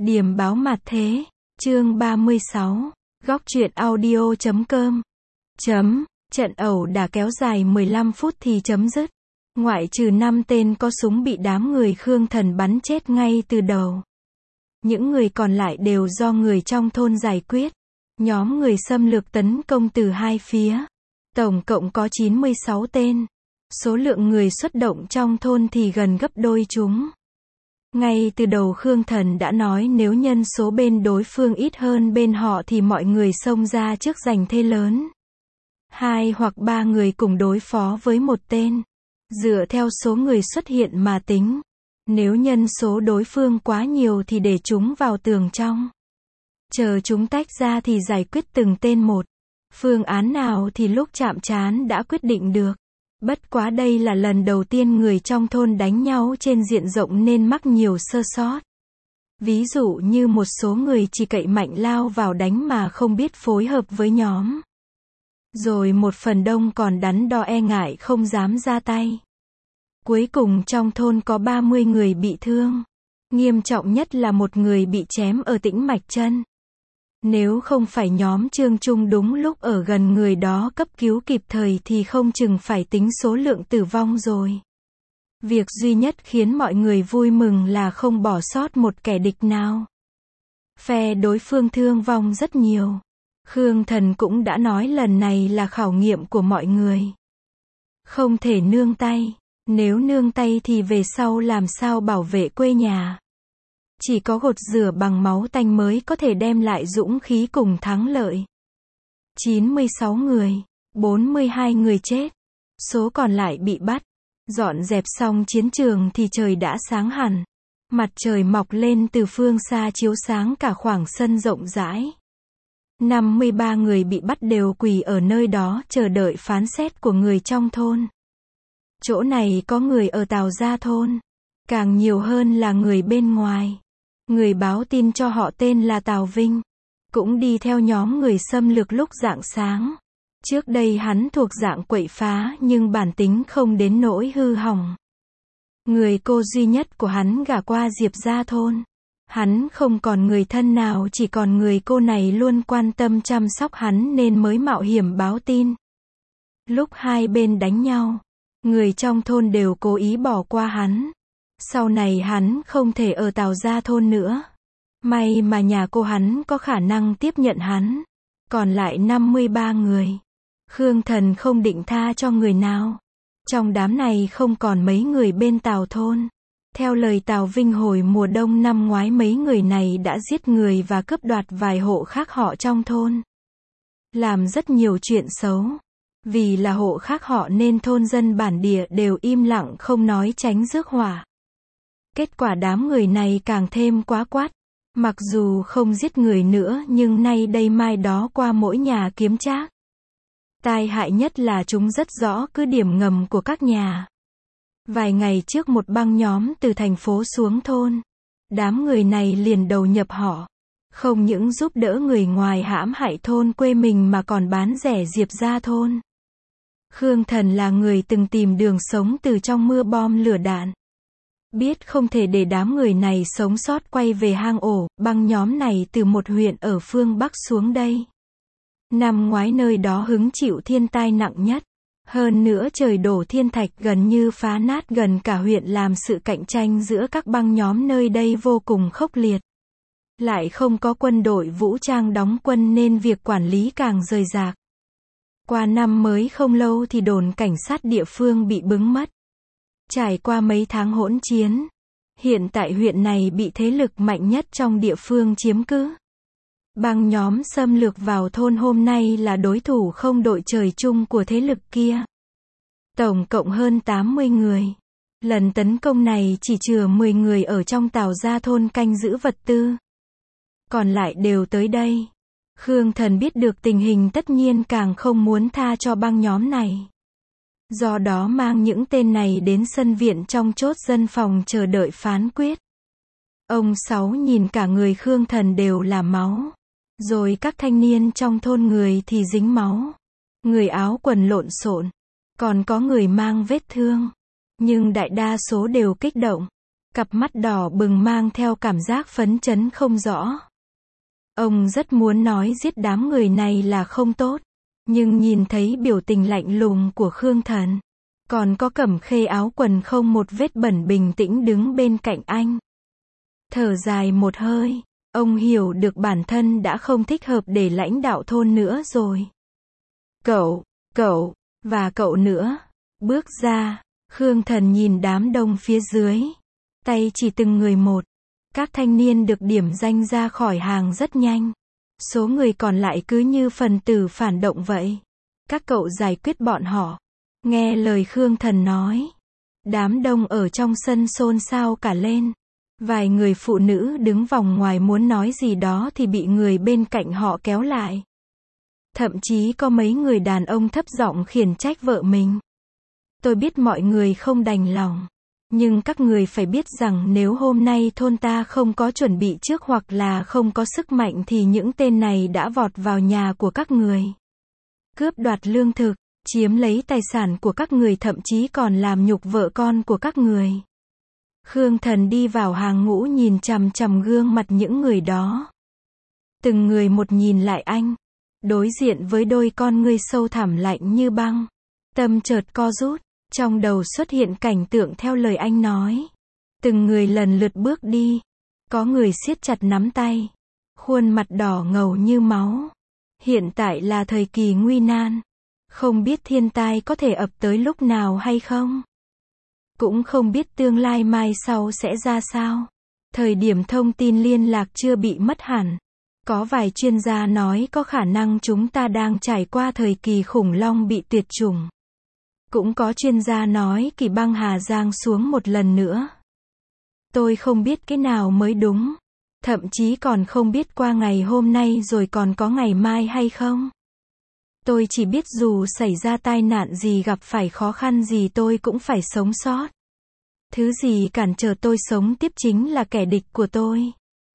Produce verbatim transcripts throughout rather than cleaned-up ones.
Điểm báo mặt thế, chương ba mươi sáu, góc truyện audio chấm com. Chấm, trận ẩu đả kéo dài mười lăm phút thì chấm dứt. Ngoại trừ năm tên có súng bị đám người Khương Thần bắn chết ngay từ đầu. Những người còn lại đều do người trong thôn giải quyết. Nhóm người xâm lược tấn công từ hai phía. Tổng cộng có chín mươi sáu tên. Số lượng người xuất động trong thôn thì gần gấp đôi chúng. Ngay từ đầu Khương Thần đã nói nếu nhân số bên đối phương ít hơn bên họ thì mọi người xông ra trước giành thế lớn. Hai hoặc ba người cùng đối phó với một tên. Dựa theo số người xuất hiện mà tính. Nếu nhân số đối phương quá nhiều thì để chúng vào tường trong. Chờ chúng tách ra thì giải quyết từng tên một. Phương án nào thì lúc chạm trán đã quyết định được. Bất quá đây là lần đầu tiên người trong thôn đánh nhau trên diện rộng nên mắc nhiều sơ sót. Ví dụ như một số người chỉ cậy mạnh lao vào đánh mà không biết phối hợp với nhóm. Rồi một phần đông còn đắn đo e ngại không dám ra tay. Cuối cùng trong thôn có ba mươi người bị thương. Nghiêm trọng nhất là một người bị chém ở tĩnh mạch chân. Nếu không phải nhóm Trương Trung đúng lúc ở gần người đó cấp cứu kịp thời thì không chừng phải tính số lượng tử vong rồi. Việc duy nhất khiến mọi người vui mừng là không bỏ sót một kẻ địch nào. Phe đối phương thương vong rất nhiều. Khương Thần cũng đã nói lần này là khảo nghiệm của mọi người. Không thể nương tay. Nếu nương tay thì về sau làm sao bảo vệ quê nhà. Chỉ có gột rửa bằng máu tanh mới có thể đem lại dũng khí cùng thắng lợi. chín mươi sáu người, bốn mươi hai người chết. Số còn lại bị bắt. Dọn dẹp xong chiến trường thì trời đã sáng hẳn. Mặt trời mọc lên từ phương xa chiếu sáng cả khoảng sân rộng rãi. năm mươi ba người bị bắt đều quỳ ở nơi đó chờ đợi phán xét của người trong thôn. Chỗ này có người ở Tào Gia thôn. Càng nhiều hơn là người bên ngoài. Người báo tin cho họ tên là Tào Vinh. Cũng đi theo nhóm người xâm lược lúc rạng sáng. Trước đây hắn thuộc dạng quậy phá nhưng bản tính không đến nỗi hư hỏng. Người cô duy nhất của hắn gả qua Diệp Gia thôn. Hắn không còn người thân nào, chỉ còn người cô này luôn quan tâm chăm sóc hắn nên mới mạo hiểm báo tin. Lúc hai bên đánh nhau, người trong thôn đều cố ý bỏ qua hắn. Sau này hắn không thể ở Tào Gia thôn nữa. May mà nhà cô hắn có khả năng tiếp nhận hắn. Còn lại năm mươi ba người. Khương Thần không định tha cho người nào. Trong đám này không còn mấy người bên Tào thôn. Theo lời Tào Vinh hồi mùa đông năm ngoái mấy người này đã giết người và cướp đoạt vài hộ khác họ trong thôn. Làm rất nhiều chuyện xấu. Vì là hộ khác họ nên thôn dân bản địa đều im lặng không nói tránh rước họa. Kết quả đám người này càng thêm quá quát. Mặc dù không giết người nữa nhưng nay đây mai đó qua mỗi nhà kiếm trác. Tai hại nhất là chúng rất rõ cứ điểm ngầm của các nhà. Vài ngày trước một băng nhóm từ thành phố xuống thôn. Đám người này liền đầu nhập họ. Không những giúp đỡ người ngoài hãm hại thôn quê mình mà còn bán rẻ Diệp Gia thôn. Khương Thần là người từng tìm đường sống từ trong mưa bom lửa đạn. Biết không thể để đám người này sống sót quay về hang ổ, băng nhóm này từ một huyện ở phương Bắc xuống đây. Năm ngoái nơi đó hứng chịu thiên tai nặng nhất. Hơn nữa trời đổ thiên thạch gần như phá nát gần cả huyện làm sự cạnh tranh giữa các băng nhóm nơi đây vô cùng khốc liệt. Lại không có quân đội vũ trang đóng quân nên việc quản lý càng rời rạc. Qua năm mới không lâu thì đồn cảnh sát địa phương bị bứng mất. Trải qua mấy tháng hỗn chiến, hiện tại huyện này bị thế lực mạnh nhất trong địa phương chiếm cứ. Băng nhóm xâm lược vào thôn hôm nay là đối thủ không đội trời chung của thế lực kia. Tổng cộng hơn tám mươi người. Lần tấn công này chỉ chừa mười người ở trong Tào Gia thôn canh giữ vật tư. Còn lại đều tới đây. Khương Thần biết được tình hình tất nhiên càng không muốn tha cho băng nhóm này. Do đó mang những tên này đến sân viện trong chốt dân phòng chờ đợi phán quyết. Ông Sáu nhìn cả người Khương Thần đều là máu. Rồi các thanh niên trong thôn người thì dính máu. Người áo quần lộn xộn. Còn có người mang vết thương. Nhưng đại đa số đều kích động. Cặp mắt đỏ bừng mang theo cảm giác phấn chấn không rõ. Ông rất muốn nói giết đám người này là không tốt, nhưng nhìn thấy biểu tình lạnh lùng của Khương Thần, còn có Cẩm Khê áo quần không một vết bẩn bình tĩnh đứng bên cạnh anh. Thở dài một hơi, ông hiểu được bản thân đã không thích hợp để lãnh đạo thôn nữa rồi. Cậu, cậu, và cậu nữa. Bước ra, Khương Thần nhìn đám đông phía dưới. Tay chỉ từng người một. Các thanh niên được điểm danh ra khỏi hàng rất nhanh. Số người còn lại cứ như phần tử phản động vậy. Các cậu giải quyết bọn họ. Nghe lời Khương Thần nói. Đám đông ở trong sân xôn xao cả lên. Vài người phụ nữ đứng vòng ngoài muốn nói gì đó thì bị người bên cạnh họ kéo lại. Thậm chí có mấy người đàn ông thấp giọng khiển trách vợ mình. Tôi biết mọi người không đành lòng. Nhưng các người phải biết rằng nếu hôm nay thôn ta không có chuẩn bị trước hoặc là không có sức mạnh thì những tên này đã vọt vào nhà của các người. Cướp đoạt lương thực, chiếm lấy tài sản của các người, thậm chí còn làm nhục vợ con của các người. Khương Thần đi vào hàng ngũ nhìn chằm chằm gương mặt những người đó. Từng người một nhìn lại anh. Đối diện với đôi con ngươi sâu thẳm lạnh như băng. Tâm chợt co rút. Trong đầu xuất hiện cảnh tượng theo lời anh nói. Từng người lần lượt bước đi. Có người siết chặt nắm tay. Khuôn mặt đỏ ngầu như máu. Hiện tại là thời kỳ nguy nan. Không biết thiên tai có thể ập tới lúc nào hay không. Cũng không biết tương lai mai sau sẽ ra sao. Thời điểm thông tin liên lạc chưa bị mất hẳn. Có vài chuyên gia nói có khả năng chúng ta đang trải qua thời kỳ khủng long bị tuyệt chủng. Cũng có chuyên gia nói kỳ băng Hà Giang xuống một lần nữa. Tôi không biết cái nào mới đúng. Thậm chí còn không biết qua ngày hôm nay rồi còn có ngày mai hay không. Tôi chỉ biết dù xảy ra tai nạn gì, gặp phải khó khăn gì, tôi cũng phải sống sót. Thứ gì cản trở tôi sống tiếp chính là kẻ địch của tôi.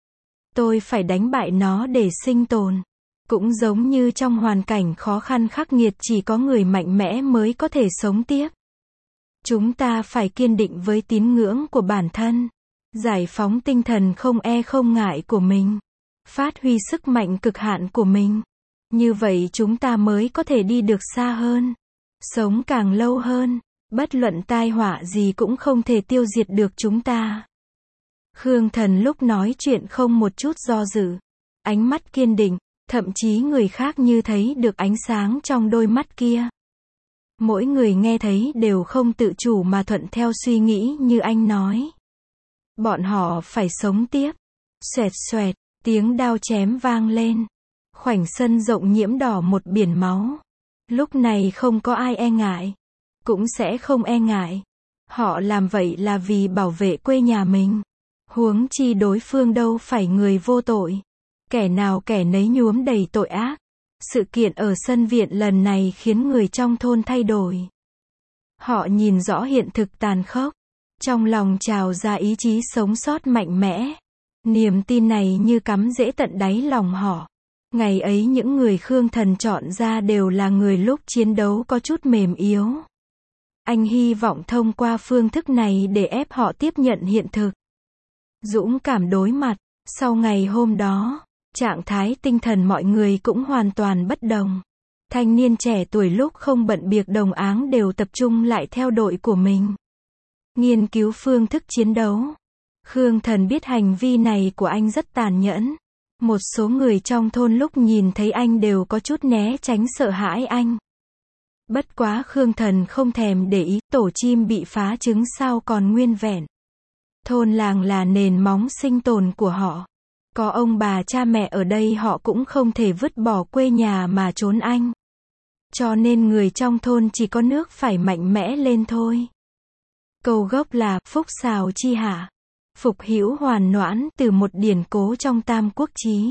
Tôi phải đánh bại nó để sinh tồn. Cũng giống như trong hoàn cảnh khó khăn khắc nghiệt chỉ có người mạnh mẽ mới có thể sống tiếp. Chúng ta phải kiên định với tín ngưỡng của bản thân. Giải phóng tinh thần không e không ngại của mình. Phát huy sức mạnh cực hạn của mình. Như vậy chúng ta mới có thể đi được xa hơn. Sống càng lâu hơn. Bất luận tai họa gì cũng không thể tiêu diệt được chúng ta. Khương Thần lúc nói chuyện không một chút do dự. Ánh mắt kiên định. Thậm chí người khác như thấy được ánh sáng trong đôi mắt kia. Mỗi người nghe thấy đều không tự chủ mà thuận theo suy nghĩ như anh nói. Bọn họ phải sống tiếp. Xoẹt xoẹt, tiếng đao chém vang lên. Khoảnh sân rộng nhiễm đỏ một biển máu. Lúc này không có ai e ngại. Cũng sẽ không e ngại. Họ làm vậy là vì bảo vệ quê nhà mình. Huống chi đối phương đâu phải người vô tội. Kẻ nào kẻ nấy nhuốm đầy tội ác. Sự kiện ở sân viện lần này khiến người trong thôn thay đổi. Họ nhìn rõ hiện thực tàn khốc. Trong lòng trào ra ý chí sống sót mạnh mẽ. Niềm tin này như cắm rễ tận đáy lòng họ. Ngày ấy những người Khương Thần chọn ra đều là người lúc chiến đấu có chút mềm yếu. Anh hy vọng thông qua phương thức này để ép họ tiếp nhận hiện thực. Dũng cảm đối mặt. Sau ngày hôm đó, trạng thái tinh thần mọi người cũng hoàn toàn bất đồng. Thanh niên trẻ tuổi lúc không bận việc đồng áng đều tập trung lại theo đội của mình. Nghiên cứu phương thức chiến đấu. Khương Thần biết hành vi này của anh rất tàn nhẫn. Một số người trong thôn lúc nhìn thấy anh đều có chút né tránh sợ hãi anh. Bất quá Khương Thần không thèm để ý, tổ chim bị phá trứng sao còn nguyên vẹn. Thôn làng là nền móng sinh tồn của họ. Có ông bà cha mẹ ở đây họ cũng không thể vứt bỏ quê nhà mà trốn anh. Cho nên người trong thôn chỉ có nước phải mạnh mẽ lên thôi. Câu gốc là phúc xào chi hạ. Phục hữu hoàn noãn từ một điển cố trong Tam Quốc Chí.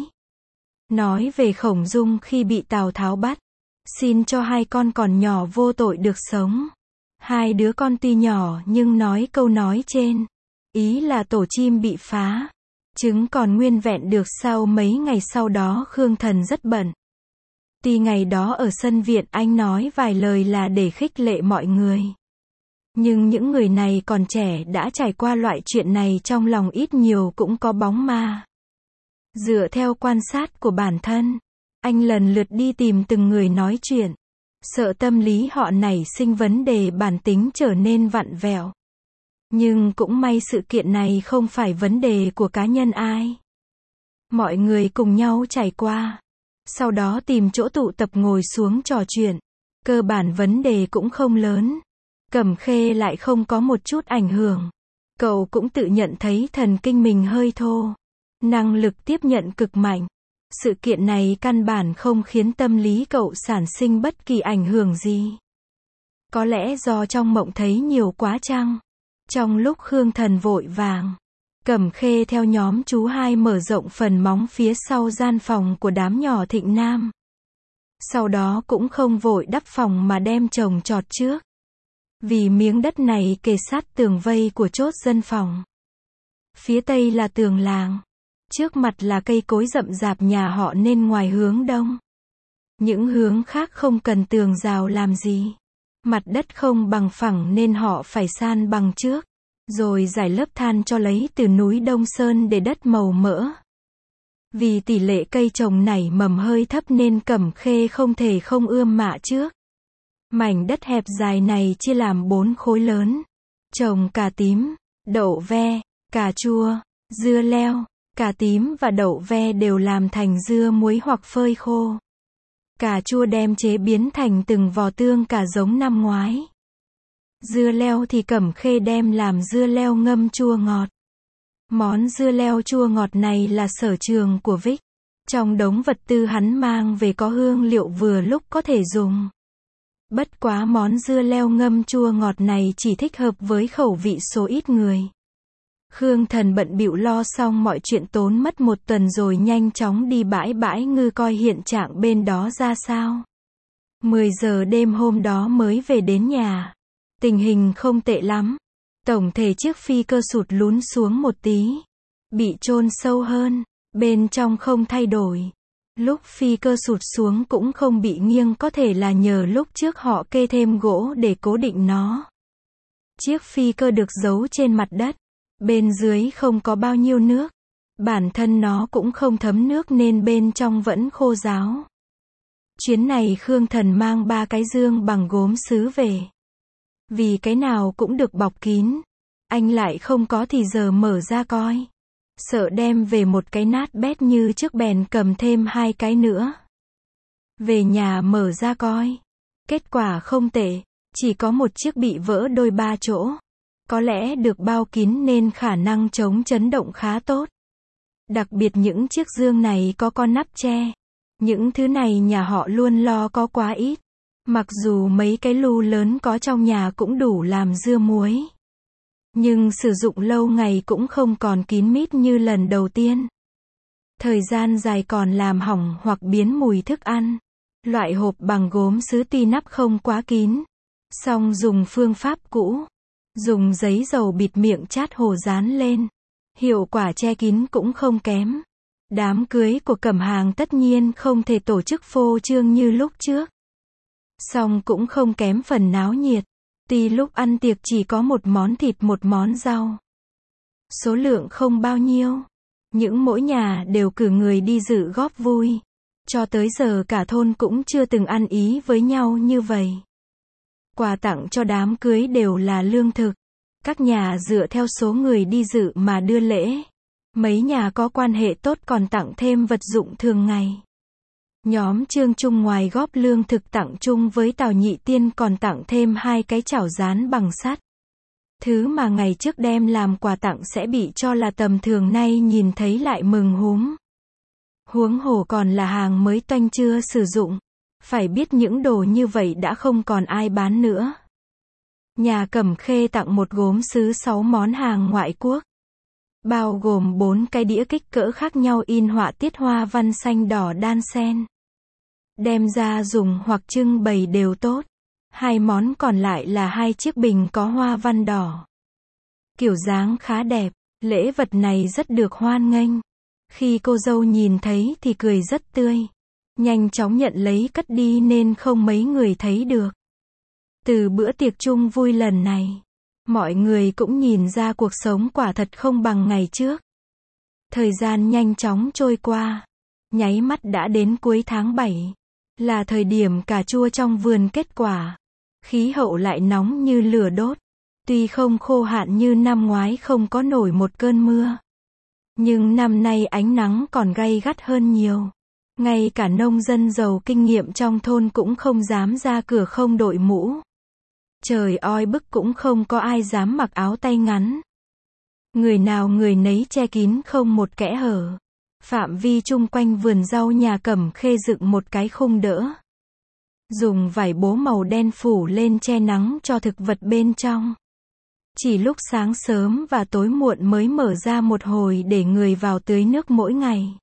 Nói về Khổng Dung khi bị Tào Tháo bắt. Xin cho hai con còn nhỏ vô tội được sống. Hai đứa con tuy nhỏ nhưng nói câu nói trên. Ý là tổ chim bị phá. Trứng còn nguyên vẹn được. Sau mấy ngày sau đó Khương Thần rất bận. Tuy ngày đó ở sân viện anh nói vài lời là để khích lệ mọi người. Nhưng những người này còn trẻ đã trải qua loại chuyện này trong lòng ít nhiều cũng có bóng ma. Dựa theo quan sát của bản thân, anh lần lượt đi tìm từng người nói chuyện. Sợ tâm lý họ nảy sinh vấn đề bản tính trở nên vặn vẹo. Nhưng cũng may sự kiện này không phải vấn đề của cá nhân ai. Mọi người cùng nhau trải qua. Sau đó tìm chỗ tụ tập ngồi xuống trò chuyện. Cơ bản vấn đề cũng không lớn. Cẩm Khê lại không có một chút ảnh hưởng. Cậu cũng tự nhận thấy thần kinh mình hơi thô. Năng lực tiếp nhận cực mạnh. Sự kiện này căn bản không khiến tâm lý cậu sản sinh bất kỳ ảnh hưởng gì. Có lẽ do trong mộng thấy nhiều quá chăng? Trong lúc Khương Thần vội vàng, Cẩm Khê theo nhóm chú hai mở rộng phần móng phía sau gian phòng của đám nhỏ Thịnh Nam. Sau đó cũng không vội đắp phòng mà đem trồng trọt trước. Vì miếng đất này kề sát tường vây của chốt dân phòng. Phía tây là tường làng. Trước mặt là cây cối rậm rạp nhà họ nên ngoài hướng đông. Những hướng khác không cần tường rào làm gì. Mặt đất không bằng phẳng nên họ phải san bằng trước. Rồi rải lớp than cho lấy từ núi Đông Sơn để đất màu mỡ. Vì tỷ lệ cây trồng nảy mầm hơi thấp nên Cẩm Khê không thể không ươm mạ trước. Mảnh đất hẹp dài này chia làm bốn khối lớn. Trồng cà tím, đậu ve, cà chua, dưa leo. Cà tím và đậu ve đều làm thành dưa muối hoặc phơi khô. Cà chua đem chế biến thành từng vò tương cà giống năm ngoái. Dưa leo thì Cẩm Khê đem làm dưa leo ngâm chua ngọt. Món dưa leo chua ngọt này là sở trường của Vic. Trong đống vật tư hắn mang về có hương liệu vừa lúc có thể dùng. Bất quá món dưa leo ngâm chua ngọt này chỉ thích hợp với khẩu vị số ít người. Khương Thần bận bịu lo xong mọi chuyện tốn mất một tuần rồi nhanh chóng đi bãi bãi ngư coi hiện trạng bên đó ra sao. mười giờ đêm hôm đó mới về đến nhà. Tình hình không tệ lắm. Tổng thể chiếc phi cơ sụt lún xuống một tí. Bị chôn sâu hơn. Bên trong không thay đổi. Lúc phi cơ sụt xuống cũng không bị nghiêng, có thể là nhờ lúc trước họ kê thêm gỗ để cố định nó. Chiếc phi cơ được giấu trên mặt đất. Bên dưới không có bao nhiêu nước. Bản thân nó cũng không thấm nước nên bên trong vẫn khô ráo. Chuyến này Khương Thần mang ba cái dương bằng gốm sứ về. Vì cái nào cũng được bọc kín. Anh lại không có thì giờ mở ra coi. Sợ đem về một cái nát bét như trước bèn cầm thêm hai cái nữa. Về nhà mở ra coi. Kết quả không tệ. Chỉ có một chiếc bị vỡ đôi ba chỗ. Có lẽ được bao kín nên khả năng chống chấn động khá tốt. Đặc biệt những chiếc dương này có con nắp che. Những thứ này nhà họ luôn lo có quá ít. Mặc dù mấy cái lu lớn có trong nhà cũng đủ làm dưa muối. Nhưng sử dụng lâu ngày cũng không còn kín mít như lần đầu tiên. Thời gian dài còn làm hỏng hoặc biến mùi thức ăn. Loại hộp bằng gốm sứ tuy nắp không quá kín. Song dùng phương pháp cũ. Dùng giấy dầu bịt miệng chát hồ dán lên. Hiệu quả che kín cũng không kém. Đám cưới của Cẩm Hàng tất nhiên không thể tổ chức phô trương như lúc trước. Song cũng không kém phần náo nhiệt. Tuy lúc ăn tiệc chỉ có một món thịt một món rau. Số lượng không bao nhiêu. Những mỗi nhà đều cử người đi dự góp vui. Cho tới giờ cả thôn cũng chưa từng ăn ý với nhau như vậy. Quà tặng cho đám cưới đều là lương thực. Các nhà dựa theo số người đi dự mà đưa lễ. Mấy nhà có quan hệ tốt còn tặng thêm vật dụng thường ngày. Nhóm Trương Trung ngoài góp lương thực tặng chung với Tào Nhị Tiên còn tặng thêm hai cái chảo rán bằng sắt. Thứ mà ngày trước đem làm quà tặng sẽ bị cho là tầm thường, nay nhìn thấy lại mừng húm. Huống hồ còn là hàng mới toanh chưa sử dụng. Phải biết những đồ như vậy đã không còn ai bán nữa. Nhà Cẩm Khê tặng một gốm sứ sáu món hàng ngoại quốc. Bao gồm bốn cái đĩa kích cỡ khác nhau in họa tiết hoa văn xanh đỏ đan xen. Đem ra dùng hoặc trưng bày đều tốt. Hai món còn lại là hai chiếc bình có hoa văn đỏ. Kiểu dáng khá đẹp, lễ vật này rất được hoan nghênh. Khi cô dâu nhìn thấy thì cười rất tươi. Nhanh chóng nhận lấy cất đi nên không mấy người thấy được. Từ bữa tiệc chung vui lần này, Mọi người cũng nhìn ra cuộc sống quả thật không bằng ngày trước. Thời gian nhanh chóng trôi qua. Nháy mắt đã đến cuối tháng bảy. Là thời điểm cà chua trong vườn kết quả. Khí hậu lại nóng như lửa đốt. Tuy không khô hạn như năm ngoái không có nổi một cơn mưa. Nhưng năm nay ánh nắng còn gay gắt hơn nhiều. Ngay cả nông dân giàu kinh nghiệm trong thôn cũng không dám ra cửa không đội mũ. Trời oi bức cũng không có ai dám mặc áo tay ngắn. Người nào người nấy che kín không một kẽ hở. Phạm vi chung quanh vườn rau nhà Cẩm Khê dựng một cái khung đỡ. Dùng vải bố màu đen phủ lên che nắng cho thực vật bên trong. Chỉ lúc sáng sớm và tối muộn mới mở ra một hồi để người vào tưới nước mỗi ngày.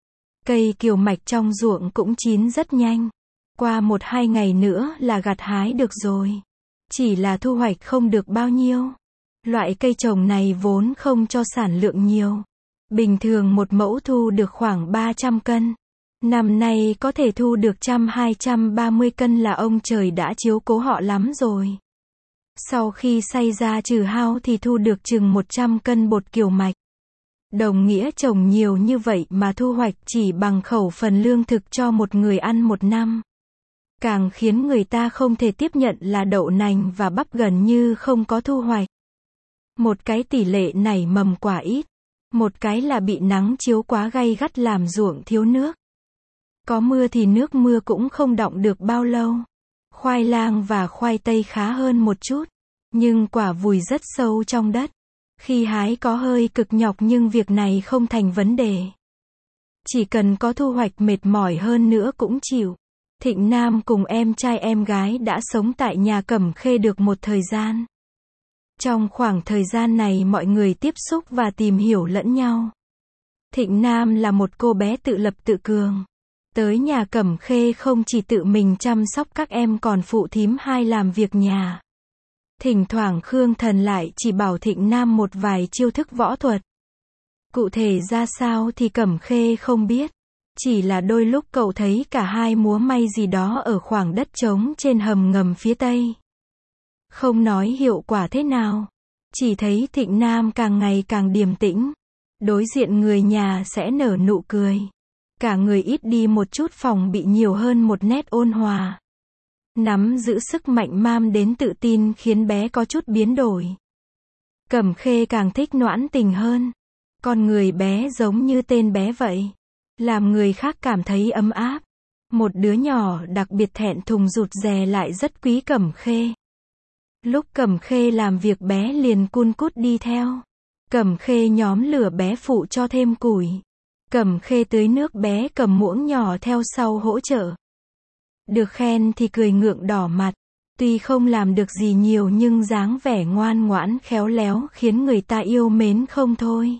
Cây kiều mạch trong ruộng cũng chín rất nhanh. Qua một hai ngày nữa là gặt hái được rồi. Chỉ là thu hoạch không được bao nhiêu. Loại cây trồng này vốn không cho sản lượng nhiều. Bình thường một mẫu thu được khoảng ba trăm cân. Năm nay có thể thu được trăm hai trăm ba mươi cân là ông trời đã chiếu cố họ lắm rồi. Sau khi xay ra trừ hao thì thu được chừng một trăm cân bột kiều mạch. Đồng nghĩa trồng nhiều như vậy mà thu hoạch chỉ bằng khẩu phần lương thực cho một người ăn một năm. Càng khiến người ta không thể tiếp nhận là đậu nành và bắp gần như không có thu hoạch. Một cái tỷ lệ nảy mầm quả ít. Một cái là bị nắng chiếu quá gay gắt làm ruộng thiếu nước. Có mưa thì nước mưa cũng không đọng được bao lâu. Khoai lang và khoai tây khá hơn một chút. Nhưng quả vùi rất sâu trong đất. Khi hái có hơi cực nhọc nhưng việc này không thành vấn đề. Chỉ cần có thu hoạch mệt mỏi hơn nữa cũng chịu. Thịnh Nam cùng em trai em gái đã sống tại nhà Cẩm Khê được một thời gian. Trong khoảng thời gian này mọi người tiếp xúc và tìm hiểu lẫn nhau. Thịnh Nam là một cô bé tự lập tự cường. Tới nhà Cẩm Khê không chỉ tự mình chăm sóc các em còn phụ thím hai làm việc nhà. Thỉnh thoảng Khương Thần lại chỉ bảo Thịnh Nam một vài chiêu thức võ thuật. Cụ thể ra sao thì Cẩm Khê không biết. Chỉ là đôi lúc cậu thấy cả hai múa may gì đó ở khoảng đất trống trên hầm ngầm phía tây. Không nói hiệu quả thế nào. Chỉ thấy Thịnh Nam càng ngày càng điềm tĩnh. Đối diện người nhà sẽ nở nụ cười. Cả người ít đi một chút phòng bị nhiều hơn một nét ôn hòa. Nắm giữ sức mạnh mam đến tự tin khiến bé có chút biến đổi. Cẩm Khê càng thích Noãn Tình hơn. Con người bé giống như tên bé vậy. Làm người khác cảm thấy ấm áp. Một đứa nhỏ đặc biệt thẹn thùng rụt rè lại rất quý Cẩm Khê. Lúc Cẩm Khê làm việc bé liền cun cút đi theo. Cẩm Khê nhóm lửa bé phụ cho thêm củi. Cẩm Khê tưới nước bé cầm muỗng nhỏ theo sau hỗ trợ. Được khen thì cười ngượng đỏ mặt. Tuy không làm được gì nhiều nhưng dáng vẻ ngoan ngoãn khéo léo khiến người ta yêu mến không thôi.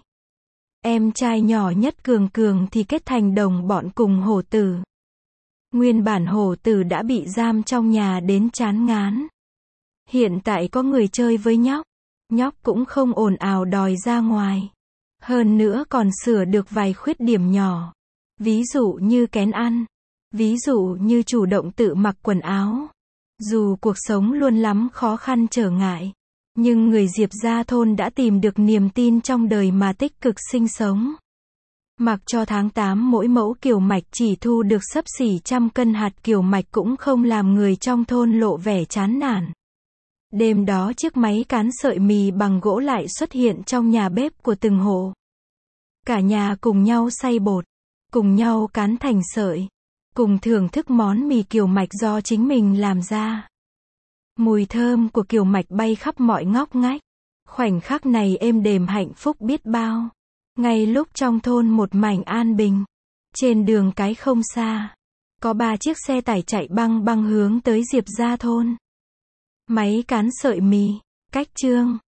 Em trai nhỏ nhất Cường Cường thì kết thành đồng bọn cùng Hổ Tử. Nguyên bản Hổ Tử đã bị giam trong nhà đến chán ngán. Hiện tại có người chơi với nhóc. Nhóc cũng không ồn ào đòi ra ngoài. Hơn nữa còn sửa được vài khuyết điểm nhỏ. Ví dụ như kén ăn. Ví dụ như chủ động tự mặc quần áo. Dù cuộc sống luôn lắm khó khăn trở ngại. Nhưng người Diệp gia thôn đã tìm được niềm tin trong đời mà tích cực sinh sống. Mặc cho tháng tám mỗi mẫu kiều mạch chỉ thu được xấp xỉ trăm cân hạt kiều mạch cũng không làm người trong thôn lộ vẻ chán nản. Đêm đó chiếc máy cán sợi mì bằng gỗ lại xuất hiện trong nhà bếp của từng hộ. Cả nhà cùng nhau xay bột, cùng nhau cán thành sợi, cùng thưởng thức món mì kiều mạch do chính mình làm ra. Mùi thơm của kiều mạch bay khắp mọi ngóc ngách. Khoảnh khắc này êm đềm hạnh phúc biết bao. Ngay lúc trong thôn một mảnh an bình. Trên đường cái không xa. Có ba chiếc xe tải chạy băng băng hướng tới Diệp gia thôn. Máy cán sợi mì, cách chương.